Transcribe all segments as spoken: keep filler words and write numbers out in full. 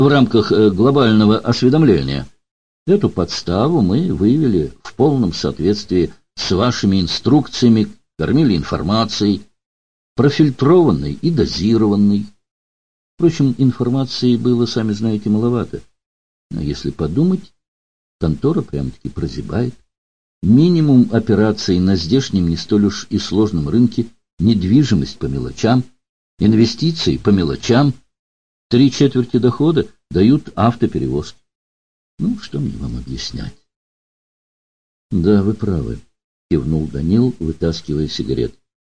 в рамках глобального осведомления. Эту подставу мы выявили в полном соответствии с вашими инструкциями, кормили информацией, профильтрованной и дозированной. Впрочем, информации было, сами знаете, маловато. Но если подумать, контора прямо-таки прозябает. Минимум операций на здешнем не столь уж и сложном рынке, недвижимость по мелочам, инвестиции по мелочам, три четверти дохода дают автоперевозки. Ну, что мне вам объяснять? Да, вы правы, кивнул Данил, вытаскивая сигарет.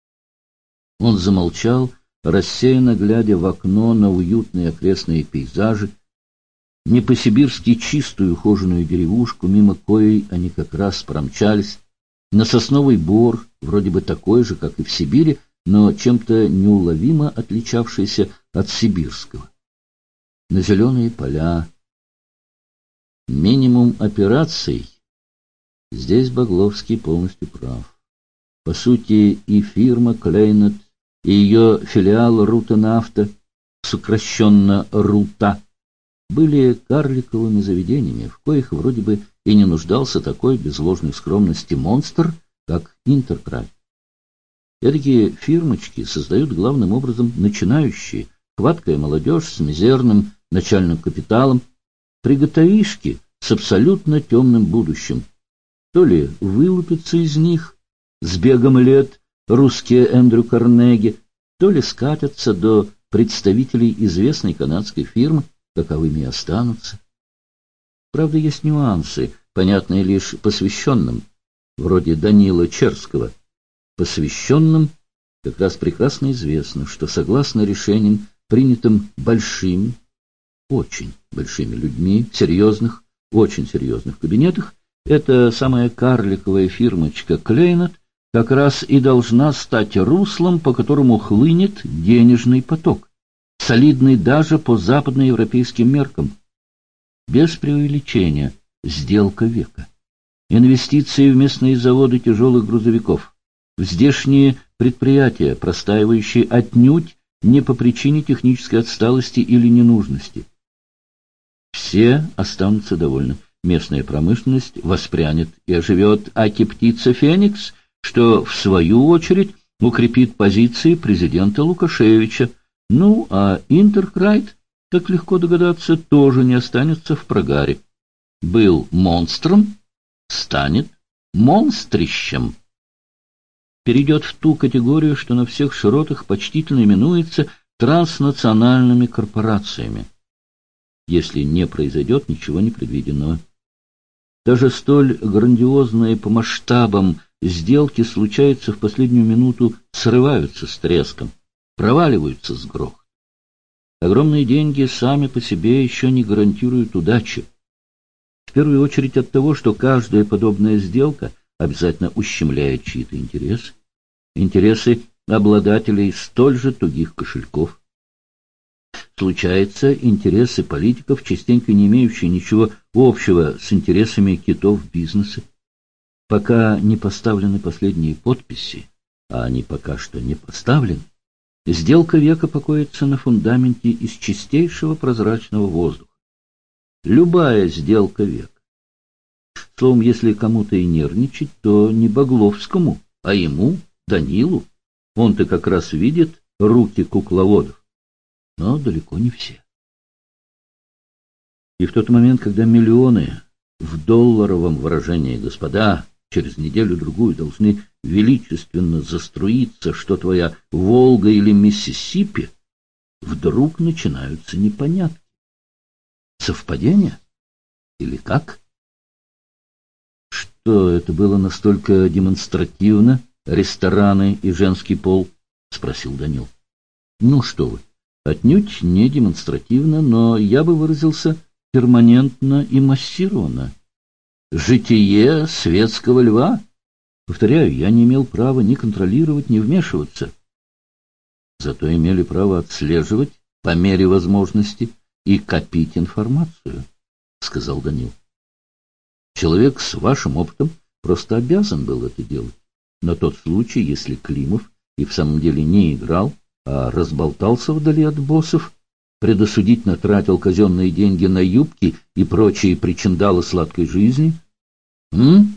Он замолчал, рассеянно глядя в окно на уютные окрестные пейзажи, не по-сибирски чистую ухоженную деревушку, мимо коей они как раз промчались, на сосновый бор, вроде бы такой же, как и в Сибири, но чем-то неуловимо отличавшийся от сибирского. На зеленые поля. Минимум операций. Здесь Багловский полностью прав. По сути, и фирма Клейнет, и ее филиал Рута-Нафта, сокращенно Рута, были карликовыми заведениями, в коих вроде бы и не нуждался такой без ложной скромности монстр, как Интеркрайт. Эдакие фирмочки создают главным образом начинающие, хваткая молодежь с мизерным начальным капиталом, приготовишки с абсолютно темным будущим. То ли вылупятся из них с бегом лет русские Эндрю Карнеги, то ли скатятся до представителей известной канадской фирмы, каковыми и останутся. Правда, есть нюансы, понятные лишь посвященным, вроде Данила Черского. Посвященным как раз прекрасно известно, что согласно решениям, принятым большими, очень большими людьми, серьезных, очень серьезных кабинетах, эта самая карликовая фирмочка Клейнет как раз и должна стать руслом, по которому хлынет денежный поток, солидный даже по западноевропейским меркам. Без преувеличения, сделка века. Инвестиции в местные заводы тяжелых грузовиков, в здешние предприятия, простаивающие отнюдь не по причине технической отсталости или ненужности. Все останутся довольны. Местная промышленность воспрянет и оживет, аки птица Феникс, что, в свою очередь, укрепит позиции президента Лукашевича. Ну, а Интеркрайт, как легко догадаться, тоже не останется в прогаре. Был монстром, станет монстрищем. Перейдет в ту категорию, что на всех широтах почтительно именуется транснациональными корпорациями. Если не произойдет ничего непредвиденного. Даже столь грандиозные по масштабам сделки случаются в последнюю минуту, срываются с треском, проваливаются с грохотом. Огромные деньги сами по себе еще не гарантируют удачи. В первую очередь от того, что каждая подобная сделка обязательно ущемляет чьи-то интересы, интересы обладателей столь же тугих кошельков. Случается, интересы политиков, частенько не имеющие ничего общего с интересами китов бизнеса. Пока не поставлены последние подписи, а они пока что не поставлены, сделка века покоится на фундаменте из чистейшего прозрачного воздуха. Любая сделка века. Словом, если кому-то и нервничать, то не Багловскому, а ему, Данилу. Он-то как раз видит руки кукловодов. Но далеко не все. И в тот момент, когда миллионы в долларовом выражении, господа, через неделю-другую должны величественно заструиться, что твоя Волга или Миссисипи, вдруг начинаются непонятки. Совпадение? Или как? Что это было настолько демонстративно, рестораны и женский пол? — спросил Данил. — Ну что вы, отнюдь не демонстративно, но я бы выразился перманентно и массированно. Житие светского льва. Повторяю, я не имел права ни контролировать, ни вмешиваться. Зато имели право отслеживать по мере возможности и копить информацию, — сказал Данил. Человек с вашим опытом просто обязан был это делать. На тот случай, если Климов и в самом деле не играл, а разболтался вдали от боссов, предосудительно тратил казенные деньги на юбки и прочие причиндалы сладкой жизни? М?